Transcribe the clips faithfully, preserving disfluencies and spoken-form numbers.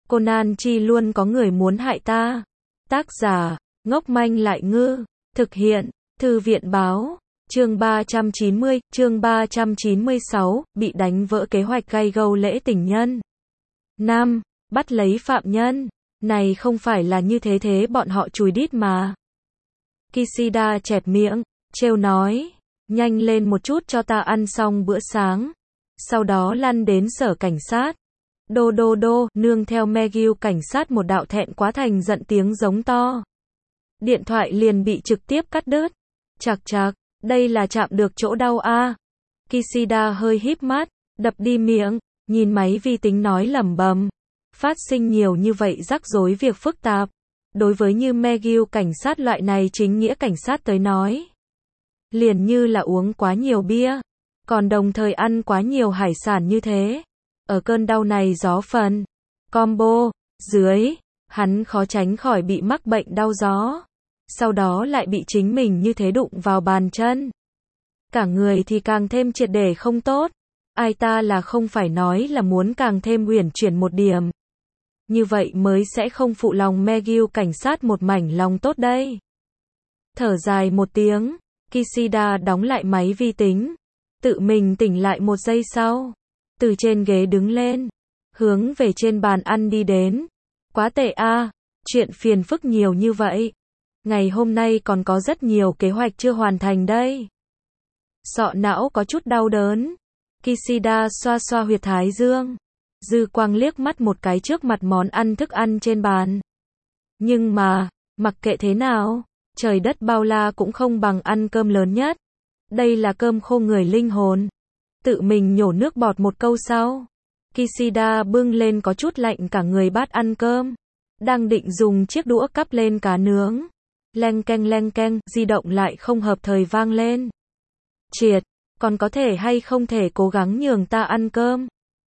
Conan chi luôn có người muốn hại ta. Tác giả, ngốc manh lại ngư. Thực hiện, Thư viện báo. Chương ba trăm chín mươi, chương ba trăm chín mươi sáu, bị đánh vỡ kế hoạch gay gâu lễ tình nhân. Năm, bắt lấy phạm nhân. Này không phải là như thế thế bọn họ chùi đít mà. Kishida chẹp miệng, trêu nói, nhanh lên một chút cho ta ăn xong bữa sáng. Sau đó lăn đến sở cảnh sát. Đô đô đô, nương theo Megyu cảnh sát một đạo thẹn quá thành giận tiếng giống to. Điện thoại liền bị trực tiếp cắt đứt. Chạc chạc, đây là chạm được chỗ đau a. À. Kishida hơi híp mắt, đập đi miệng, nhìn máy vi tính nói lẩm bẩm. Phát sinh nhiều như vậy rắc rối việc phức tạp. Đối với như Megyu cảnh sát loại này chính nghĩa cảnh sát tới nói. Liền như là uống quá nhiều bia, còn đồng thời ăn quá nhiều hải sản như thế. Ở cơn đau này gió phần, combo, dưới, hắn khó tránh khỏi bị mắc bệnh đau gió. Sau đó lại bị chính mình như thế đụng vào bàn chân. Cả người thì càng thêm triệt để không tốt. Ai ta là không phải nói là muốn càng thêm uyển chuyển một điểm. Như vậy mới sẽ không phụ lòng Megyu cảnh sát một mảnh lòng tốt đây. Thở dài một tiếng, Kishida đóng lại máy vi tính. Tự mình tỉnh lại một giây sau. Từ trên ghế đứng lên. Hướng về trên bàn ăn đi đến. Quá tệ a, à, chuyện phiền phức nhiều như vậy. Ngày hôm nay còn có rất nhiều kế hoạch chưa hoàn thành đây. Sọ não có chút đau đớn. Kishida xoa xoa huyệt thái dương. Dư quang liếc mắt một cái trước mặt món ăn thức ăn trên bàn. Nhưng mà, mặc kệ thế nào, trời đất bao la cũng không bằng ăn cơm lớn nhất. Đây là cơm khô người linh hồn. Tự mình nhổ nước bọt một câu sau. Kishida bưng lên có chút lạnh cả người bát ăn cơm. Đang định dùng chiếc đũa cắp lên cá nướng. Leng keng leng keng, di động lại không hợp thời vang lên. Triệt, còn có thể hay không thể cố gắng nhường ta ăn cơm.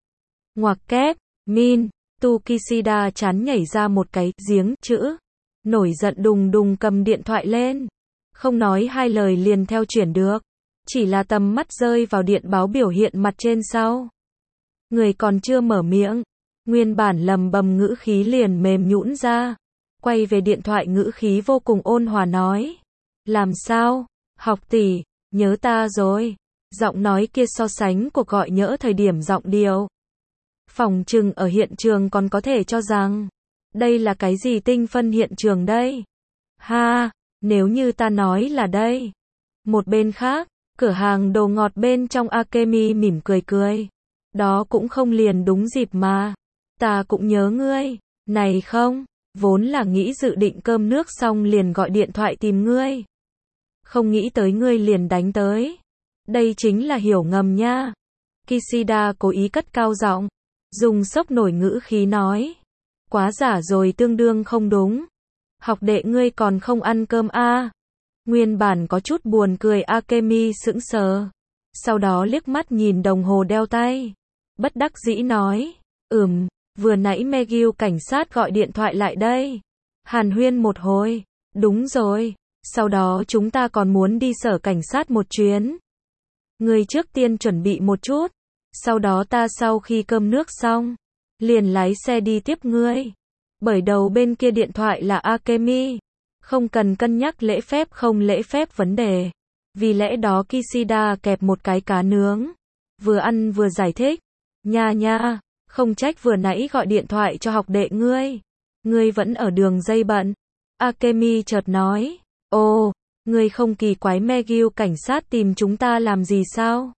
Ngoặc kép, min, tu Kishida chán nhảy ra một cái giếng chữ. Nổi giận đùng đùng cầm điện thoại lên. Không nói hai lời liền theo chuyển được. Chỉ là tầm mắt rơi vào điện báo biểu hiện mặt trên sau. Người còn chưa mở miệng. Nguyên bản lầm bầm ngữ khí liền mềm nhũn ra. Quay về điện thoại ngữ khí vô cùng ôn hòa nói. Làm sao? Học tỷ, nhớ ta rồi. Giọng nói kia so sánh cuộc gọi nhỡ thời điểm giọng điệu. Phòng trừng ở hiện trường còn có thể cho rằng. Đây là cái gì tinh phân hiện trường đây? Ha, nếu như ta nói là đây. Một bên khác, cửa hàng đồ ngọt bên trong Akemi mỉm cười cười. Đó cũng không liền đúng dịp mà. Ta cũng nhớ ngươi. Này không, vốn là nghĩ dự định cơm nước xong liền gọi điện thoại tìm ngươi. Không nghĩ tới ngươi liền đánh tới. Đây chính là hiểu ngầm nha. Kishida cố ý cất cao giọng. Dùng sốc nổi ngữ khí nói. Quá giả rồi tương đương không đúng. Học đệ ngươi còn không ăn cơm a? À? Nguyên bản có chút buồn cười Akemi sững sờ. Sau đó liếc mắt nhìn đồng hồ đeo tay. Bất đắc dĩ nói. Ừm, vừa nãy Megyu cảnh sát gọi điện thoại lại đây. Hàn huyên một hồi. Đúng rồi. Sau đó chúng ta còn muốn đi sở cảnh sát một chuyến. Ngươi trước tiên chuẩn bị một chút. Sau đó ta sau khi cơm nước xong. Liền lái xe đi tiếp ngươi. Bởi đầu bên kia điện thoại là Akemi. Không cần cân nhắc lễ phép không lễ phép vấn đề. Vì lẽ đó Kishida kẹp một cái cá nướng. Vừa ăn vừa giải thích. Nha nha, không trách vừa nãy gọi điện thoại cho học đệ ngươi. Ngươi vẫn ở đường dây bận. Akemi chợt nói. Ồ, ngươi không kỳ quái Megyu cảnh sát tìm chúng ta làm gì sao?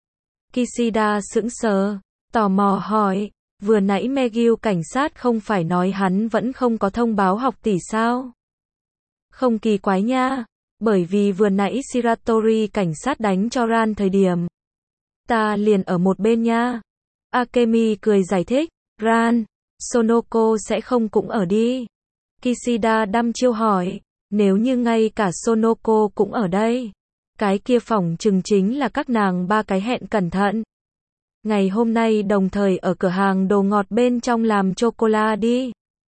Kishida sững sờ, tò mò hỏi. Vừa nãy Megyu cảnh sát không phải nói hắn vẫn không có thông báo học tỷ sao? Không kỳ quái nha, bởi vì vừa nãy Shiratori cảnh sát đánh cho Ran thời điểm. Ta liền ở một bên nha. Akemi cười giải thích, Ran, Sonoko sẽ không cũng ở đi. Kishida đăm chiêu hỏi, nếu như ngay cả Sonoko cũng ở đây. Cái kia phỏng chừng chính là các nàng ba cái hẹn cẩn thận. Ngày hôm nay đồng thời ở cửa hàng đồ ngọt bên trong làm chocolate đi.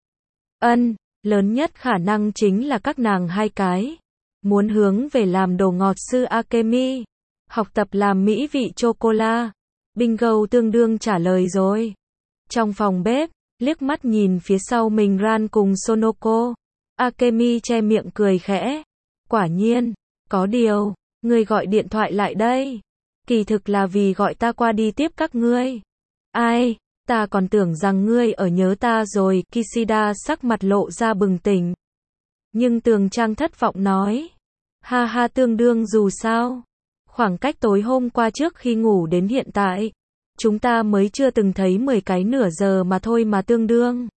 Ân, lớn nhất khả năng chính là các nàng hai cái. Muốn hướng về làm đồ ngọt sư Akemi. Học tập làm mỹ vị chocolate. Bingo tương đương trả lời rồi. Trong phòng bếp, liếc mắt nhìn phía sau mình Ran cùng Sonoko. Akemi che miệng cười khẽ. Quả nhiên, có điều, ngươi gọi điện thoại lại đây. Kỳ thực là vì gọi ta qua đi tiếp các ngươi. Ai, ta còn tưởng rằng ngươi ở nhớ ta rồi, Kishida sắc mặt lộ ra bừng tỉnh. Nhưng Tường Trang thất vọng nói. Ha ha tương đương dù sao. Khoảng cách tối hôm qua trước khi ngủ đến hiện tại, chúng ta mới chưa từng thấy mười cái nửa giờ mà thôi mà tương đương.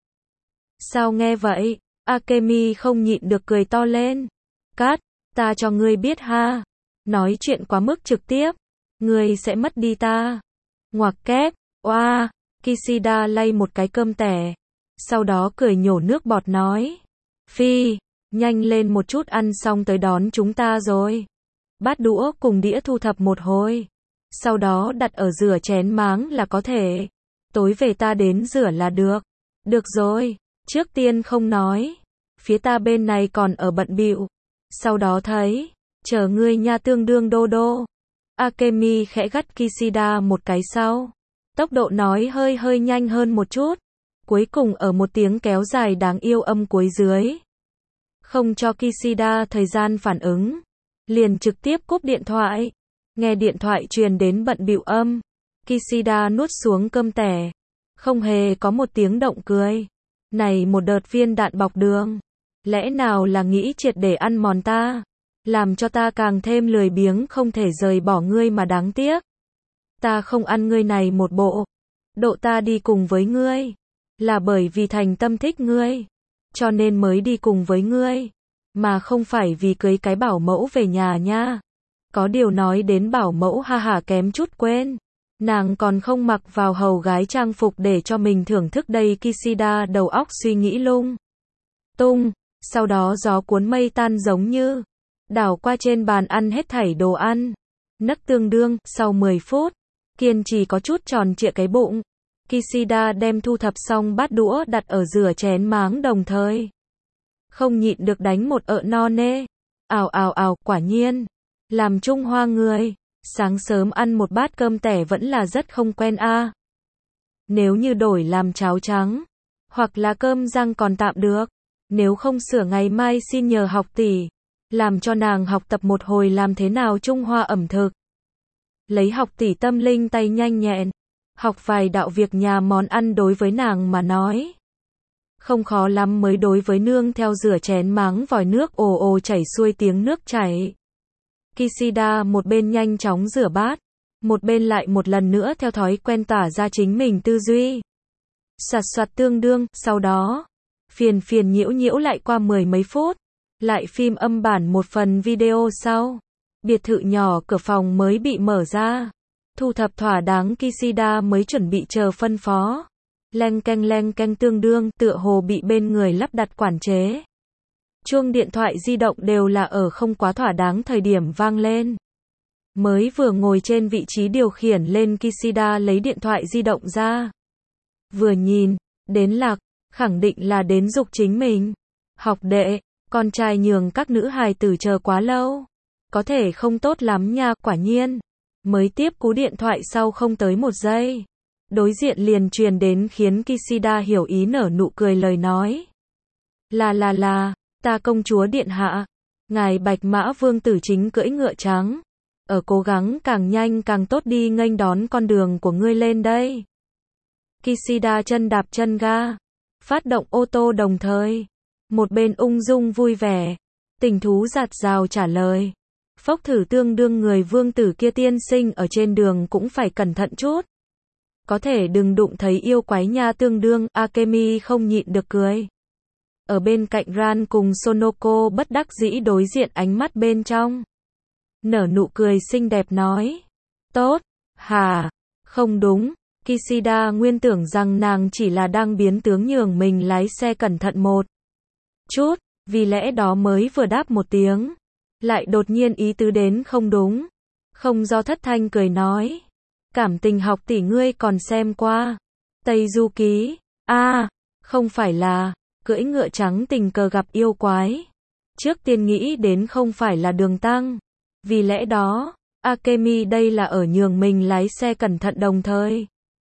Sao nghe vậy? Akemi không nhịn được cười to lên. Cát, ta cho ngươi biết ha. Nói chuyện quá mức trực tiếp, ngươi sẽ mất đi ta. Ngoặc kép, oa, Kishida lay một cái cơm tẻ. Sau đó cười nhổ nước bọt nói. Phi, nhanh lên một chút ăn xong tới đón chúng ta rồi. Bát đũa cùng đĩa thu thập một hồi. Sau đó đặt ở rửa chén máng là có thể. Tối về ta đến rửa là được. Được rồi, trước tiên không nói. Phía ta bên này còn ở bận bịu. Sau đó thấy, chờ ngươi nha tương đương đô đô. Akemi khẽ gắt Kishida một cái sau. Tốc độ nói hơi hơi nhanh hơn một chút. Cuối cùng ở một tiếng kéo dài đáng yêu âm cuối dưới. Không cho Kishida thời gian phản ứng. Liền trực tiếp cúp điện thoại. Nghe điện thoại truyền đến bận bịu âm. Kishida nuốt xuống cơm tẻ. Không hề có một tiếng động cười. Này một đợt viên đạn bọc đường. Lẽ nào là nghĩ triệt để ăn mòn ta? Làm cho ta càng thêm lười biếng không thể rời bỏ ngươi mà đáng tiếc. Ta không ăn ngươi này một bộ. Độ ta đi cùng với ngươi. Là bởi vì thành tâm thích ngươi. Cho nên mới đi cùng với ngươi. Mà không phải vì cưới cái bảo mẫu về nhà nha. Có điều nói đến bảo mẫu ha hả kém chút quên. Nàng còn không mặc vào hầu gái trang phục để cho mình thưởng thức đây. Kishida đầu óc suy nghĩ lung tung. Sau đó gió cuốn mây tan giống như đảo qua trên bàn ăn hết thảy đồ ăn. Nấc tương đương, sau mười phút, kiên trì có chút tròn trịa cái bụng. Kishida đem thu thập xong bát đũa đặt ở rửa chén máng đồng thời. Không nhịn được đánh một ợ no nê. Ào ào ào, quả nhiên. Làm Trung Hoa người, sáng sớm ăn một bát cơm tẻ vẫn là rất không quen a. À. Nếu như đổi làm cháo trắng, hoặc là cơm rang còn tạm được. Nếu không sửa ngày mai xin nhờ học tỷ, làm cho nàng học tập một hồi làm thế nào Trung Hoa ẩm thực. Lấy học tỷ tâm linh tay nhanh nhẹn, học vài đạo việc nhà món ăn đối với nàng mà nói. Không khó lắm mới đối với nương theo rửa chén máng vòi nước ồ ồ chảy xuôi tiếng nước chảy. Kishida một bên nhanh chóng rửa bát, một bên lại một lần nữa theo thói quen tỏa ra chính mình tư duy. Soạt soạt tương đương, sau đó, phiền phiền nhiễu nhiễu lại qua mười mấy phút, lại phim âm bản một phần video sau. Biệt thự nhỏ cửa phòng mới bị mở ra. Thu thập thỏa đáng Kishida mới chuẩn bị chờ phân phó. Leng keng leng keng tương đương, tựa hồ bị bên người lắp đặt quản chế. Chuông điện thoại di động đều là ở không quá thỏa đáng thời điểm vang lên. Mới vừa ngồi trên vị trí điều khiển lên Kishida lấy điện thoại di động ra. Vừa nhìn, đến lạc, khẳng định là đến dục chính mình. Học đệ, con trai nhường các nữ hài tử chờ quá lâu. Có thể không tốt lắm nha, quả nhiên. Mới tiếp cú điện thoại sau không tới một giây. Đối diện liền truyền đến khiến Kishida hiểu ý nở nụ cười lời nói. Là là là, ta công chúa điện hạ. Ngài Bạch Mã Vương tử chính cưỡi ngựa trắng. Ở cố gắng càng nhanh càng tốt đi nghênh đón con đường của ngươi lên đây. Kishida chân đạp chân ga. Phát động ô tô đồng thời. Một bên ung dung vui vẻ. Tình thú giạt rào trả lời. Phốc thử tương đương người vương tử kia tiên sinh ở trên đường cũng phải cẩn thận chút. Có thể đừng đụng thấy yêu quái nha tương đương, Akemi không nhịn được cười. Ở bên cạnh Ran cùng Sonoko bất đắc dĩ đối diện ánh mắt bên trong. Nở nụ cười xinh đẹp nói. Tốt, hả, không đúng, Kishida nguyên tưởng rằng nàng chỉ là đang biến tướng nhường mình lái xe cẩn thận một chút, vì lẽ đó mới vừa đáp một tiếng. Lại đột nhiên ý tứ đến không đúng. Không do thất thanh cười nói. Cảm tình học tỷ ngươi còn xem qua. Tây Du Ký. A, à, không phải là cưỡi ngựa trắng tình cờ gặp yêu quái. Trước tiên nghĩ đến không phải là Đường Tăng. Vì lẽ đó, Akemi đây là ở nhường mình lái xe cẩn thận đồng thời.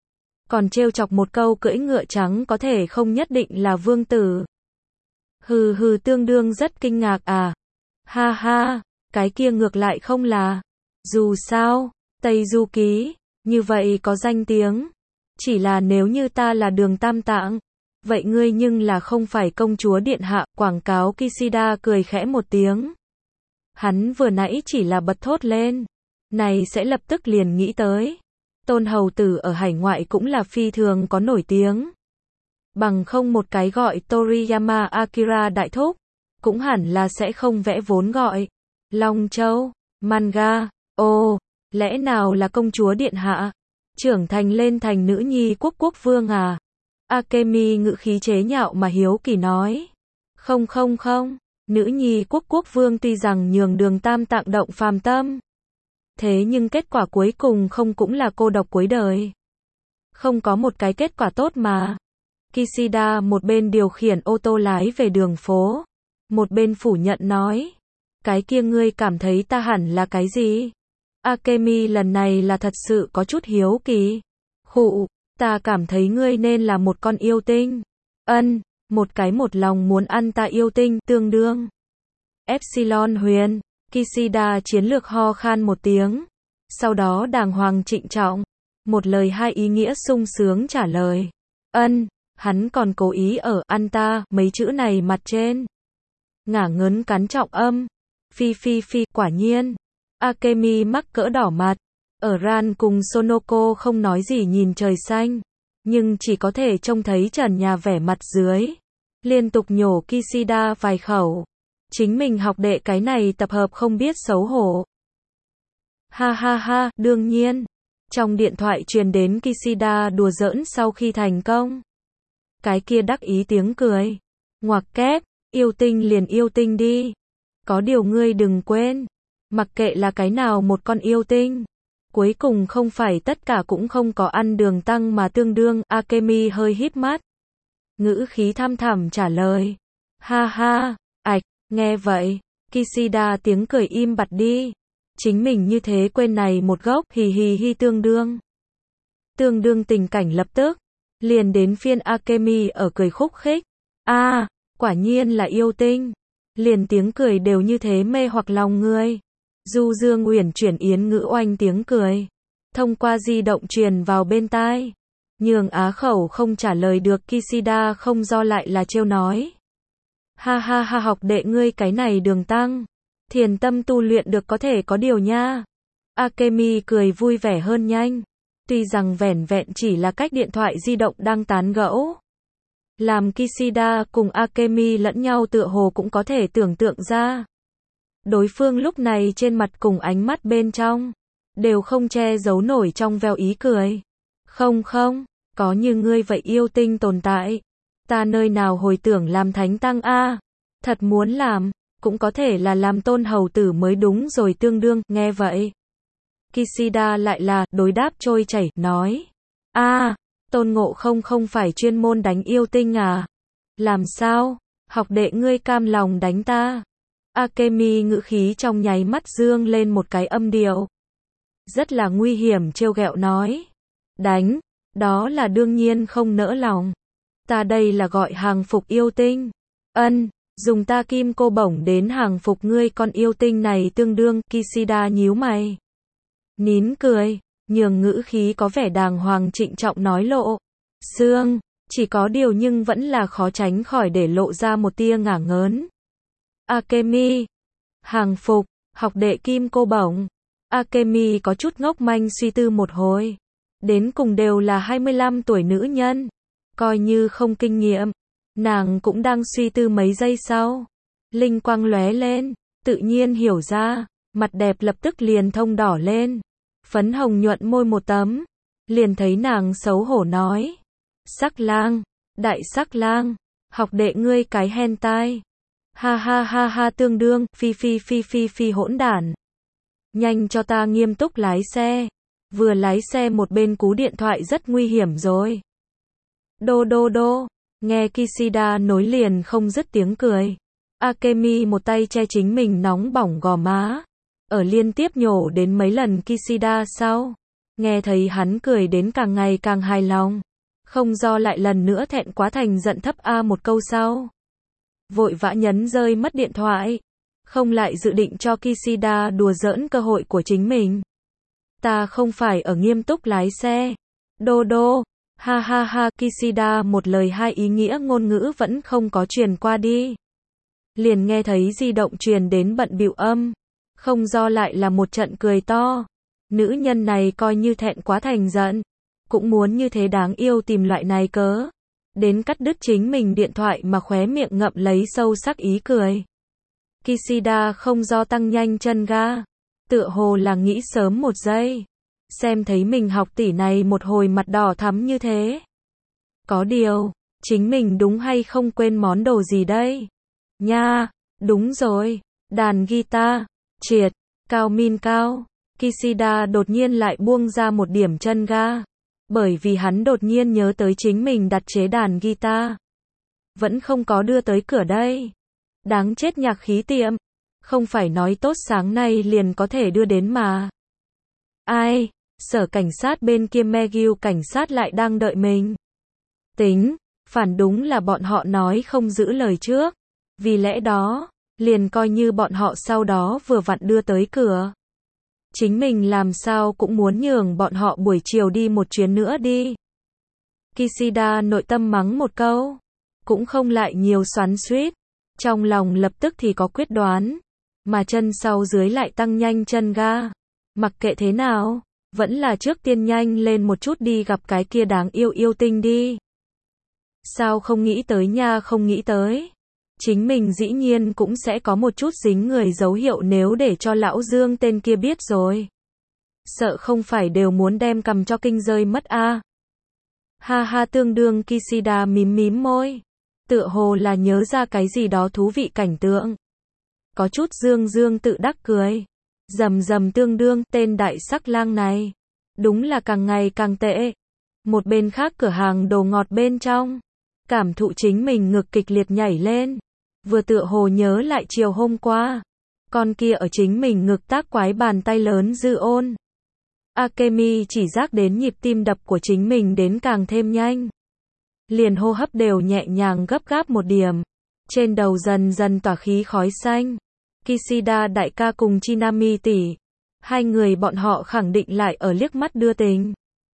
còn trêu chọc một câu cưỡi ngựa trắng có thể không nhất định là vương tử. Hừ hừ, tương đương rất kinh ngạc à. Ha ha, cái kia ngược lại không là. Dù sao, Tây Du Ký, như vậy có danh tiếng. Chỉ là nếu như ta là Đường Tam Tạng, vậy ngươi nhưng là không phải công chúa điện hạ, quảng cáo Kishida cười khẽ một tiếng. Hắn vừa nãy chỉ là bật thốt lên. Này sẽ lập tức liền nghĩ tới. Tôn hầu tử ở hải ngoại cũng là phi thường có nổi tiếng. Bằng không một cái gọi Toriyama Akira đại thúc, cũng hẳn là sẽ không vẽ vốn gọi. Long Châu, manga, ồ, lẽ nào là công chúa điện hạ? Trưởng thành lên thành nữ nhi quốc quốc vương à? Akemi ngữ khí chế nhạo mà hiếu kỳ nói. Không không không, nữ nhi quốc quốc vương tuy rằng nhường Đường Tam Tạng động phàm tâm. Thế nhưng kết quả cuối cùng không cũng là cô độc cuối đời. Không có một cái kết quả tốt mà. Kishida một bên điều khiển ô tô lái về đường phố, một bên phủ nhận nói. Cái kia ngươi cảm thấy ta hẳn là cái gì? Akemi lần này là thật sự có chút hiếu kỳ. Khụ, ta cảm thấy ngươi nên là một con yêu tinh. Ân, một cái một lòng muốn ăn ta yêu tinh, tương đương. Epsilon Huyền, Kishida chiến lược ho khan một tiếng. Sau đó đàng hoàng trịnh trọng. Một lời hai ý nghĩa sung sướng trả lời. Ân, hắn còn cố ý ở ăn ta, mấy chữ này mặt trên. Ngả ngớn cắn trọng âm. Phi phi phi, quả nhiên. Akemi mắc cỡ đỏ mặt. Ở Ran cùng Sonoko không nói gì nhìn trời xanh. Nhưng chỉ có thể trông thấy trần nhà vẻ mặt dưới. Liên tục nhổ Kishida vài khẩu. Chính mình học đệ cái này tập hợp không biết xấu hổ. Ha ha ha, đương nhiên. Trong điện thoại truyền đến Kishida đùa giỡn sau khi thành công. Cái kia đắc ý tiếng cười. Ngoặc kép, yêu tinh liền yêu tinh đi. Có điều ngươi đừng quên. Mặc kệ là cái nào một con yêu tinh. Cuối cùng không phải tất cả cũng không có ăn đường tăng mà tương đương. Akemi hơi híp mắt. Ngữ khí thăm thẳm trả lời. Ha ha, ạch, nghe vậy. Kishida tiếng cười im bặt đi. Chính mình như thế quên này một gốc, hì hì hi tương đương. Tương đương tình cảnh lập tức. Liền đến phiên Akemi ở cười khúc khích. A, à, quả nhiên là yêu tinh. Liền tiếng cười đều như thế mê hoặc lòng người. Du dương uyển chuyển yến ngữ oanh tiếng cười. Thông qua di động truyền vào bên tai. Nhường á khẩu không trả lời được, Kishida không do lại là trêu nói. Ha ha ha, học đệ ngươi cái này đường tăng. Thiền tâm tu luyện được có thể có điều nha. Akemi cười vui vẻ hơn nhanh. Tuy rằng vẻn vẹn chỉ là cách điện thoại di động đang tán gẫu. Làm Kishida cùng Akemi lẫn nhau tựa hồ cũng có thể tưởng tượng ra. Đối phương lúc này trên mặt cùng ánh mắt bên trong. Đều không che giấu nổi trong veo ý cười. Không không, có như ngươi vậy yêu tinh tồn tại. Ta nơi nào hồi tưởng làm thánh tăng a. Thật muốn làm. Cũng có thể là làm tôn hầu tử mới đúng rồi tương đương, nghe vậy. Kishida lại là, đối đáp trôi chảy, nói. A, à, tôn ngộ không không phải chuyên môn đánh yêu tinh à? Làm sao? Học đệ ngươi cam lòng đánh ta? Akemi ngữ khí trong nháy mắt dương lên một cái âm điệu. Rất là nguy hiểm trêu ghẹo nói. Đánh, đó là đương nhiên không nỡ lòng. Ta đây là gọi hàng phục yêu tinh. Ân. Dùng ta kim cô bổng đến hàng phục ngươi con yêu tinh này tương đương. Kishida nhíu mày. Nín cười, nhường ngữ khí có vẻ đàng hoàng trịnh trọng nói lộ. Sương, chỉ có điều nhưng vẫn là khó tránh khỏi để lộ ra một tia ngả ngớn. Akemi, hàng phục, học đệ kim cô bổng. Akemi có chút ngốc manh suy tư một hồi. Đến cùng đều là hai mươi lăm tuổi nữ nhân. Coi như không kinh nghiệm. Nàng cũng đang suy tư mấy giây sau. Linh quang lóe lên, tự nhiên hiểu ra, mặt đẹp lập tức liền thông đỏ lên. Phấn hồng nhuận môi một tấm. Liền thấy nàng xấu hổ nói. Sắc lang, đại sắc lang, học đệ ngươi cái hentai. Ha ha ha ha tương đương, phi phi phi phi phi hỗn đản. Nhanh cho ta nghiêm túc lái xe. Vừa lái xe một bên cú điện thoại rất nguy hiểm rồi. Đô đô đô. Nghe Kishida nối liền không dứt tiếng cười. Akemi một tay che chính mình nóng bỏng gò má. Ở liên tiếp nhổ đến mấy lần Kishida sau. Nghe thấy hắn cười đến càng ngày càng hài lòng. Không do lại lần nữa thẹn quá thành giận thấp a một câu sau. Vội vã nhấn rơi mất điện thoại. Không lại dự định cho Kishida đùa giỡn cơ hội của chính mình. Ta không phải ở nghiêm túc lái xe. Đô đô. Ha ha ha, Kishida một lời hai ý nghĩa ngôn ngữ vẫn không có truyền qua đi. Liền nghe thấy di động truyền đến bận bịu âm. Không do lại là một trận cười to. Nữ nhân này coi như thẹn quá thành giận. Cũng muốn như thế đáng yêu tìm loại này cớ. Đến cắt đứt chính mình điện thoại mà khóe miệng ngậm lấy sâu sắc ý cười. Kishida không do tăng nhanh chân ga. Tựa hồ là nghĩ sớm một giây. Xem thấy mình học tỷ này một hồi mặt đỏ thắm như thế. Có điều, chính mình đúng hay không quên món đồ gì đây? Nha, đúng rồi, đàn guitar, triệt, cao min cao. Kishida đột nhiên lại buông ra một điểm chân ga. Bởi vì hắn đột nhiên nhớ tới chính mình đặt chế đàn guitar. Vẫn không có đưa tới cửa đây. Đáng chết nhạc khí tiệm. Không phải nói tốt sáng nay liền có thể đưa đến mà. Ai, sở cảnh sát bên kia McGill cảnh sát lại đang đợi mình. Tính, phản đúng là bọn họ nói không giữ lời trước. Vì lẽ đó, liền coi như bọn họ sau đó vừa vặn đưa tới cửa. Chính mình làm sao cũng muốn nhường bọn họ buổi chiều đi một chuyến nữa đi. Kishida nội tâm mắng một câu. Cũng không lại nhiều xoắn xuýt. Trong lòng lập tức thì có quyết đoán. Mà chân sau dưới lại tăng nhanh chân ga. Mặc kệ thế nào, vẫn là trước tiên nhanh lên một chút đi gặp cái kia đáng yêu yêu tinh đi. Sao không nghĩ tới nha, không nghĩ tới. Chính mình dĩ nhiên cũng sẽ có một chút dính người dấu hiệu nếu để cho lão Dương tên kia biết rồi. Sợ không phải đều muốn đem cầm cho kinh rơi mất a. À. Ha ha, tương đương Kishida mím mím môi. Tựa hồ là nhớ ra cái gì đó thú vị cảnh tượng. Có chút dương dương tự đắc cười. Dầm dầm tương đương, tên đại sắc lang này. Đúng là càng ngày càng tệ. Một bên khác cửa hàng đồ ngọt bên trong. Cảm thụ chính mình ngực kịch liệt nhảy lên. Vừa tựa hồ nhớ lại chiều hôm qua. Con kia ở chính mình ngực tác quái bàn tay lớn dư ôn. Akemi chỉ giác đến nhịp tim đập của chính mình đến càng thêm nhanh. Liền hô hấp đều nhẹ nhàng gấp gáp một điểm. Trên đầu dần dần tỏa khí khói xanh. Kishida đại ca cùng Chinami tỷ. Hai người bọn họ khẳng định lại ở liếc mắt đưa tình.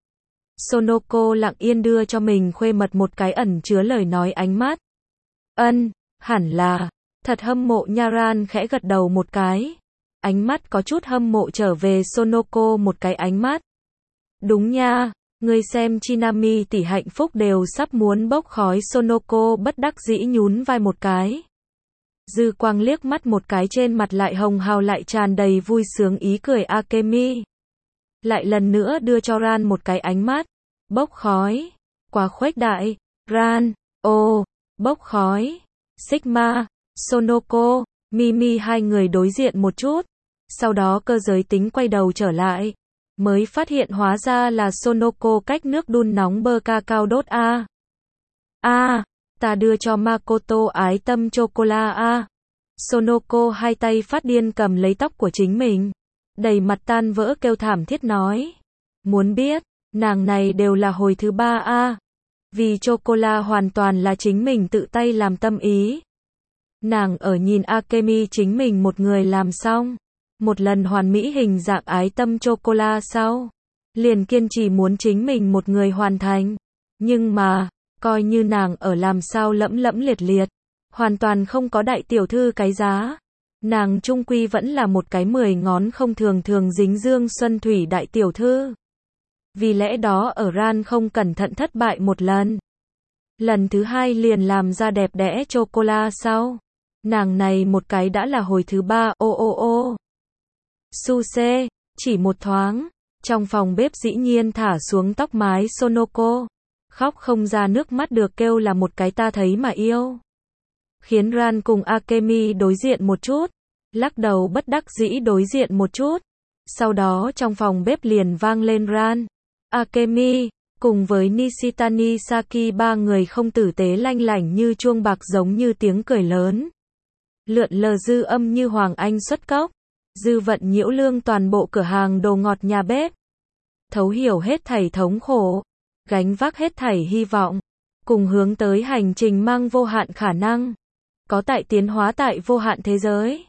Sonoko lặng yên đưa cho mình khuê mật một cái ẩn chứa lời nói ánh mắt. Ân, hẳn là. Thật hâm mộ nha. Ran khẽ gật đầu một cái. Ánh mắt có chút hâm mộ trở về Sonoko một cái ánh mắt. Đúng nha, ngươi xem Chinami tỷ hạnh phúc đều sắp muốn bốc khói. Sonoko bất đắc dĩ nhún vai một cái. Dư quang liếc mắt một cái trên mặt lại hồng hào lại tràn đầy vui sướng ý cười Akemi. Lại lần nữa đưa cho Ran một cái ánh mắt. Bốc khói. Quá khuếch đại. Ran. Ô. Bốc khói. Sigma. Sonoko. Mimi hai người đối diện một chút. Sau đó cơ giới tính quay đầu trở lại. Mới phát hiện hóa ra là Sonoko cách nước đun nóng bơ ca cao đốt a. A. Ta đưa cho Makoto ái tâm chocola a. Sonoko hai tay phát điên cầm lấy tóc của chính mình. Đầy mặt tan vỡ kêu thảm thiết nói. Muốn biết, nàng này đều là hồi thứ ba a. Vì chocola hoàn toàn là chính mình tự tay làm tâm ý. Nàng ở nhìn Akemi chính mình một người làm xong. Một lần hoàn mỹ hình dạng ái tâm chocola sau. Liền kiên trì muốn chính mình một người hoàn thành. Nhưng mà, coi như nàng ở làm sao lẫm lẫm liệt liệt. Hoàn toàn không có đại tiểu thư cái giá. Nàng trung quy vẫn là một cái mười ngón không thường thường dính dương xuân thủy đại tiểu thư. Vì lẽ đó ở Ran không cẩn thận thất bại một lần. Lần thứ hai liền làm ra đẹp đẽ chocola sau. Nàng này một cái đã là hồi thứ ba. Ô ô ô. Suse, chỉ một thoáng. Trong phòng bếp dĩ nhiên thả xuống tóc mái Sonoko. Khóc không ra nước mắt được kêu là một cái ta thấy mà yêu. Khiến Ran cùng Akemi đối diện một chút. Lắc đầu bất đắc dĩ đối diện một chút. Sau đó trong phòng bếp liền vang lên Ran, Akemi, cùng với Nishitani Saki ba người không tử tế lanh lảnh như chuông bạc giống như tiếng cười lớn. Lượn lờ dư âm như Hoàng Anh xuất cốc. Dư vận nhiễu lương toàn bộ cửa hàng đồ ngọt nhà bếp. thấu hiểu hết thảy thống khổ, gánh vác hết thảy hy vọng, cùng hướng tới hành trình mang vô hạn khả năng, có tại tiến hóa tại vô hạn thế giới.